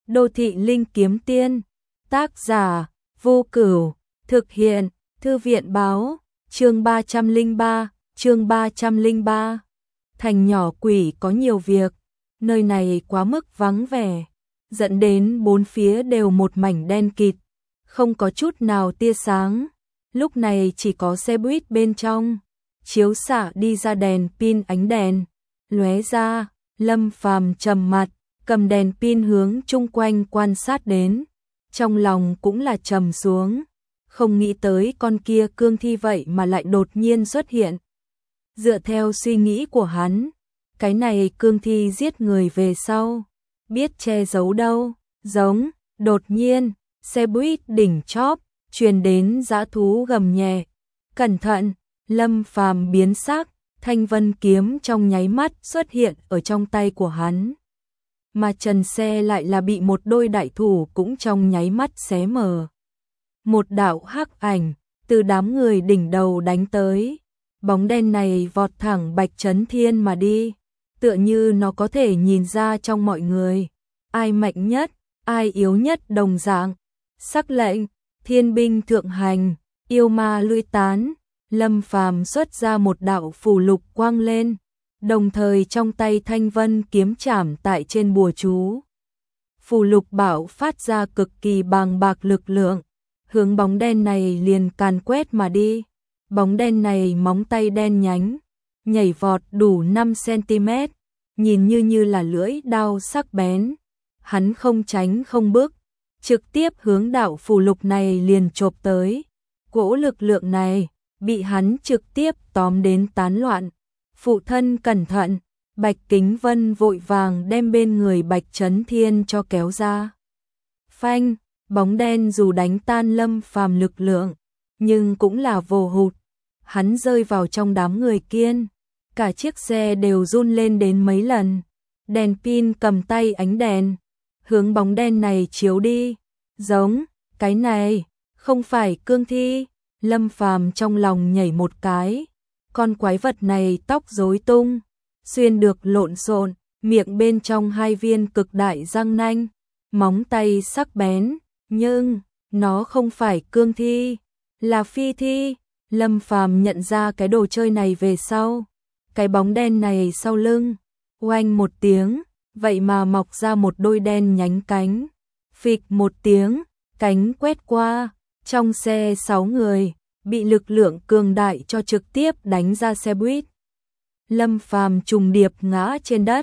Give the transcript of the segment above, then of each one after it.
Đô thị linh kiếm tiên. Tác giả Vô Cửu. Thực hiện Thư viện báo. Chương 303. Thành nhỏ quỷ có nhiều việc. Nơi này quá mức vắng vẻ, dẫn đến bốn phía đều một mảnh đen kịt, không có chút nào tia sáng. Lúc này chỉ có xe buýt bên trong chiếu xạ đi ra đèn pin, ánh đèn lóe ra. Lâm Phàm trầm mặt, cầm đèn pin hướng chung quanh quan sát đến, trong lòng cũng là trầm xuống, không nghĩ tới con kia cương thi vậy mà lại đột nhiên xuất hiện. Dựa theo suy nghĩ của hắn, cái này cương thi giết người về sau, biết che giấu đâu, giống. Đột nhiên, xe buýt đỉnh chóp truyền đến dã thú gầm nhẹ. Cẩn thận! Lâm Phàm biến sắc, thanh vân kiếm trong nháy mắt xuất hiện ở trong tay của hắn. Mà trần xe lại là bị một đôi đại thủ cũng trong nháy mắt xé mở. Một đạo hắc ảnh từ đám người đỉnh đầu đánh tới. Bóng đen này vọt thẳng Bạch Chấn Thiên mà đi, tựa như nó có thể nhìn ra trong mọi người ai mạnh nhất, ai yếu nhất đồng dạng. Sắc lệnh, thiên binh thượng hành, yêu ma lui tán. Lâm Phàm xuất ra một đạo phù lục quang lên, đồng thời trong tay thanh vân kiếm chảm tại trên bùa chú. Phù lục bảo phát ra cực kỳ bàng bạc lực lượng, hướng bóng đen này liền càn quét mà đi. Bóng đen này móng tay đen nhánh, nhảy vọt đủ 5 cm, nhìn như là lưỡi đao sắc bén. Hắn không tránh không bước, trực tiếp hướng đạo phù lục này liền chộp tới. Cỗ lực lượng này bị hắn trực tiếp tóm đến tán loạn. Phụ thân cẩn thận! Bạch Kính Vân vội vàng đem bên người Bạch Chấn Thiên cho kéo ra. Phanh! Bóng đen dù đánh tan Lâm Phàm lực lượng, nhưng cũng là vô hụt. Hắn rơi vào trong đám người kiên, cả chiếc xe đều run lên đến mấy lần. Đèn pin cầm tay ánh đèn, hướng bóng đen này chiếu đi. Giống, cái này, không phải cương thi. Lâm Phàm trong lòng nhảy một cái. Con quái vật này tóc rối tung, xuyên được lộn xộn, miệng bên trong 2 viên cực đại răng nanh, móng tay sắc bén, nhưng nó không phải cương thi, là phi thi. Lâm Phàm nhận ra cái đồ chơi này về sau, cái bóng đen này sau lưng, oanh một tiếng, vậy mà mọc ra một đôi đen nhánh cánh. Phịch một tiếng, cánh quét qua, trong xe 6 người bị lực lượng cường đại cho trực tiếp đánh ra xe buýt. Lâm Phàm trùng điệp ngã trên đất.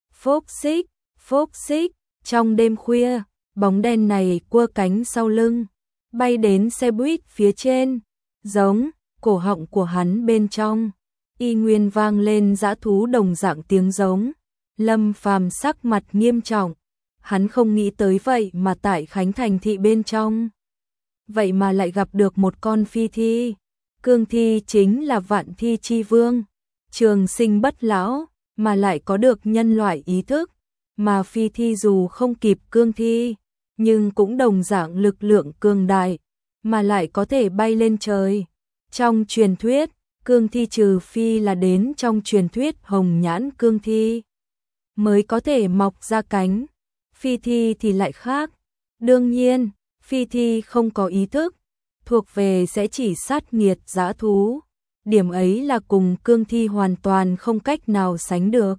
Phốc xích, trong đêm khuya, bóng đen này quơ cánh sau lưng, bay đến xe buýt phía trên. Giống, cổ họng của hắn bên trong y nguyên vang lên dã thú đồng dạng tiếng giống. Lâm Phàm sắc mặt nghiêm trọng, hắn không nghĩ tới vậy mà tại Khánh Thành thị bên trong, vậy mà lại gặp được một con phi thi. Cương thi chính là vạn thi chi vương, trường sinh bất lão, mà lại có được nhân loại ý thức. Mà phi thi dù không kịp cương thi, nhưng cũng đồng dạng lực lượng cường đại, mà lại có thể bay lên trời. Trong truyền thuyết, cương thi trừ phi là đến trong truyền thuyết hồng nhãn cương thi mới có thể mọc ra cánh, phi thi thì lại khác. Đương nhiên, phi thi không có ý thức, thuộc về sẽ chỉ sát nghiệt dã thú. Điểm ấy là cùng cương thi hoàn toàn không cách nào sánh được.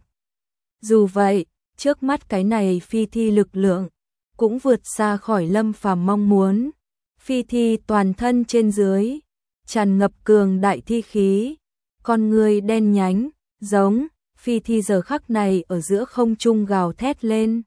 Dù vậy, trước mắt cái này phi thi lực lượng cũng vượt xa khỏi Lâm Phàm mong muốn. Phi thi toàn thân trên dưới tràn ngập cường đại thi khí, con người đen nhánh, giống. Phi thi giờ khắc này ở giữa không trung gào thét lên,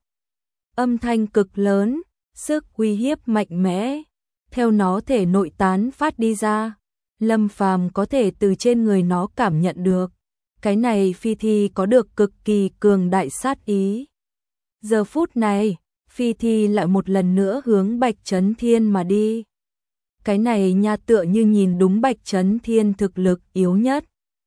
âm thanh cực lớn, sức uy hiếp mạnh mẽ theo nó thể nội tán phát đi ra. Lâm Phàm có thể từ trên người nó cảm nhận được, cái này phi thi có được cực kỳ cường đại sát ý. Giờ phút này, phi thi lại một lần nữa hướng Bạch Chấn Thiên mà đi. Cái này nha tựa như nhìn đúng Bạch Chấn Thiên thực lực yếu nhất.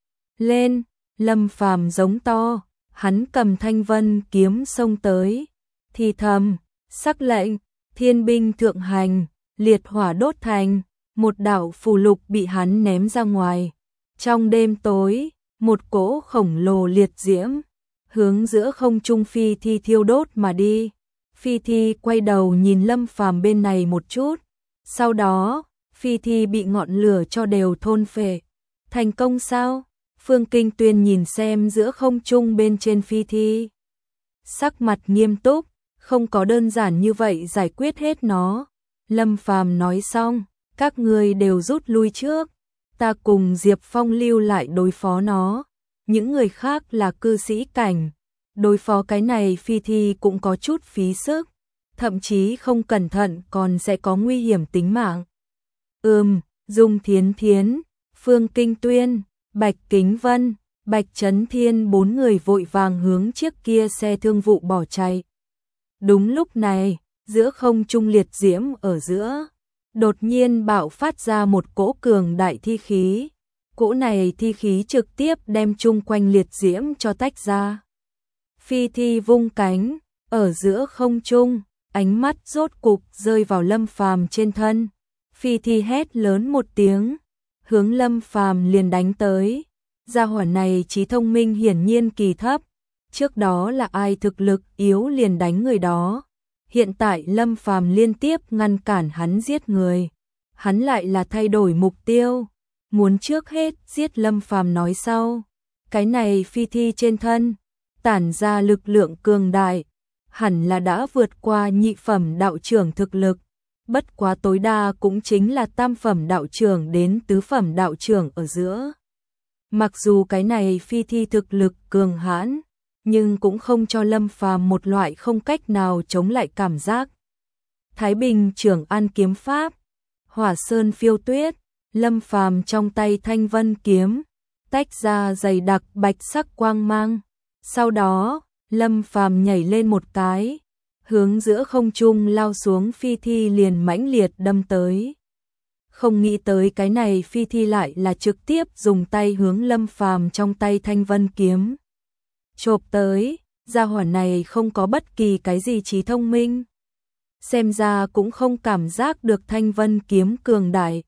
Lên! Lâm Phàm giống to, hắn cầm thanh vân kiếm xông tới, thì thầm, sắc lệnh, thiên binh thượng hành, liệt hỏa đốt thành. Một đạo phù lục bị hắn ném ra ngoài. Trong đêm tối, một cỗ khổng lồ liệt diễm hướng giữa không trung phi thi thiêu đốt mà đi. Phi Thi quay đầu nhìn Lâm Phàm bên này một chút, sau đó, Phi Thi bị ngọn lửa cho đều thôn phệ. Thành công sao? Phương Kinh Tuyên nhìn xem giữa không trung bên trên Phi Thi. Sắc mặt nghiêm túc, không có đơn giản như vậy giải quyết hết nó. Lâm Phàm nói xong, các ngươi đều rút lui trước, ta cùng Diệp Phong lưu lại đối phó nó, những người khác là cư sĩ cảnh. Đối phó cái này Phi Thi cũng có chút phí sức, thậm chí không cẩn thận còn sẽ có nguy hiểm tính mạng. Dung Thiến Thiến, Phương Kinh Tuyên, Bạch Kính Vân, Bạch Chấn Thiên bốn người vội vàng hướng chiếc kia xe thương vụ bỏ chạy. Đúng lúc này, giữa không trung liệt diễm ở giữa, đột nhiên bạo phát ra một cỗ cường đại thi khí. Cỗ này thi khí trực tiếp đem chung quanh liệt diễm cho tách ra. Phi Thi vung cánh, ở giữa không trung, ánh mắt rốt cục rơi vào Lâm Phàm trên thân. Phi Thi hét lớn một tiếng, hướng Lâm Phàm liền đánh tới. Gia hỏa này trí thông minh hiển nhiên kỳ thấp, trước đó là ai thực lực yếu liền đánh người đó. Hiện tại Lâm Phàm liên tiếp ngăn cản hắn giết người, hắn lại là thay đổi mục tiêu, muốn trước hết giết Lâm Phàm nói sau. Cái này Phi Thi trên thân tản ra lực lượng cường đại, hẳn là đã vượt qua nhị phẩm đạo trưởng thực lực, bất quá tối đa cũng chính là tam phẩm đạo trưởng đến tứ phẩm đạo trưởng ở giữa. Mặc dù cái này Phi Thi thực lực cường hãn, nhưng cũng không cho Lâm Phàm một loại không cách nào chống lại cảm giác. Thái Bình Trưởng An kiếm pháp, Hỏa Sơn Phiêu Tuyết, Lâm Phàm trong tay Thanh Vân kiếm, tách ra dày đặc bạch sắc quang mang. Sau đó, Lâm Phàm nhảy lên một cái, hướng giữa không trung lao xuống Phi Thi liền mãnh liệt đâm tới. Không nghĩ tới cái này Phi Thi lại là trực tiếp dùng tay hướng Lâm Phàm trong tay Thanh Vân kiếm chộp tới. Gia hỏa này không có bất kỳ cái gì trí thông minh, xem ra cũng không cảm giác được Thanh Vân kiếm cường đại.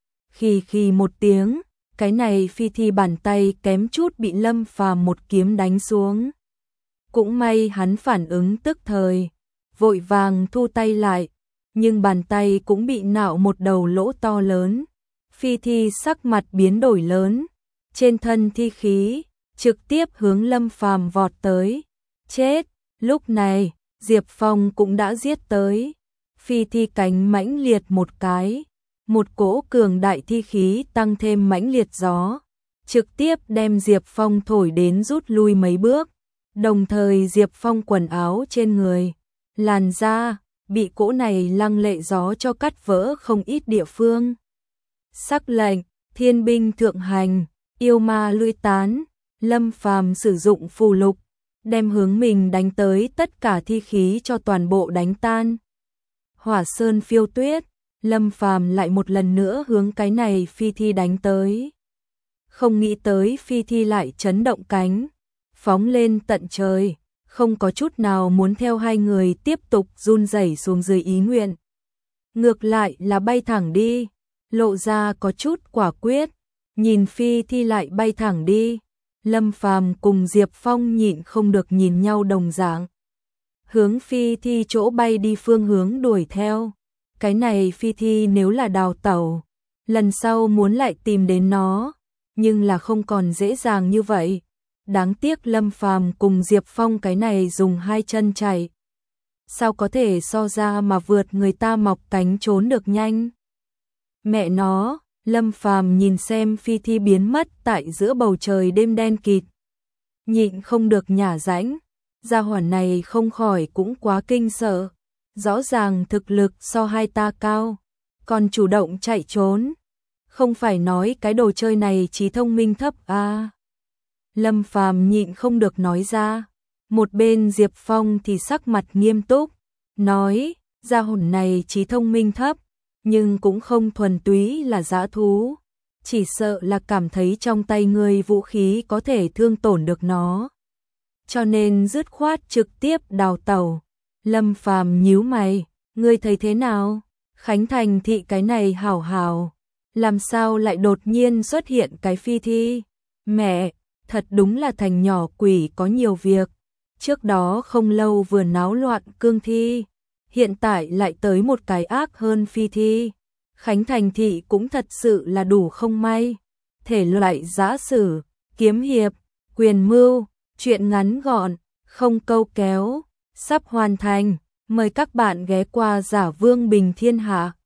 Khì một tiếng, cái này Phi Thi bàn tay kém chút bị Lâm Phàm một kiếm đánh xuống. Cũng may hắn phản ứng tức thời, vội vàng thu tay lại, nhưng bàn tay cũng bị nạo một đầu lỗ to lớn. Phi Thi sắc mặt biến đổi lớn, trên thân thi khí trực tiếp hướng Lâm Phàm vọt tới. Chết, lúc này, Diệp Phong cũng đã giết tới. Phi Thi cánh mãnh liệt một cái, một cỗ cường đại thi khí tăng thêm mãnh liệt gió, trực tiếp đem Diệp Phong thổi đến rút lui mấy bước. Đồng thời Diệp Phong quần áo trên người, làn da, bị cỗ này lăng lệ gió cho cắt vỡ không ít địa phương. Sắc lệnh, thiên binh thượng hành, yêu ma lưỡi tán, Lâm Phàm sử dụng phù lục, đem hướng mình đánh tới tất cả thi khí cho toàn bộ đánh tan. Hỏa Sơn Phiêu Tuyết, Lâm Phàm lại một lần nữa hướng cái này Phi Thi đánh tới. Không nghĩ tới Phi Thi lại chấn động cánh, phóng lên tận trời, không có chút nào muốn theo hai người tiếp tục run rẩy xuống dưới ý nguyện. Ngược lại là bay thẳng đi, lộ ra có chút quả quyết, nhìn Phi Thi lại bay thẳng đi. Lâm Phàm cùng Diệp Phong nhịn không được nhìn nhau đồng dạng, hướng Phi Thi chỗ bay đi phương hướng đuổi theo. Cái này Phi Thi nếu là đào tẩu, lần sau muốn lại tìm đến nó, nhưng là không còn dễ dàng như vậy. Đáng tiếc Lâm Phàm cùng Diệp Phong cái này dùng hai chân chạy, sao có thể so ra mà vượt người ta mọc cánh trốn được nhanh. Mẹ nó, Lâm Phàm nhìn xem Phi Thi biến mất tại giữa bầu trời đêm đen kịt, nhịn không được nhả rãnh. Gia hỏa này không khỏi cũng quá kinh sợ, rõ ràng thực lực so hai ta cao, còn chủ động chạy trốn, không phải nói cái đồ chơi này trí thông minh thấp à. Lâm Phàm nhịn không được nói ra. Một bên Diệp Phong thì sắc mặt nghiêm túc, nói, gia hỏa này trí thông minh thấp, nhưng cũng không thuần túy là dã thú, chỉ sợ là cảm thấy trong tay ngươi vũ khí có thể thương tổn được nó, cho nên dứt khoát trực tiếp đào tẩu. Lâm Phàm nhíu mày, ngươi thấy thế nào? Khánh Thành thị cái này hảo hảo, làm sao lại đột nhiên xuất hiện cái Phi Thi? Mẹ, thật đúng là thành nhỏ quỷ có nhiều việc. Trước đó không lâu vừa náo loạn cương thi, hiện tại lại tới một cái ác hơn phi thi. Khánh Thành Thị cũng thật sự là đủ không may. Thể loại giã sử, kiếm hiệp, quyền mưu, truyện ngắn gọn, không câu kéo, sắp hoàn thành. Mời các bạn ghé qua Giả Vương Bình Thiên Hạ.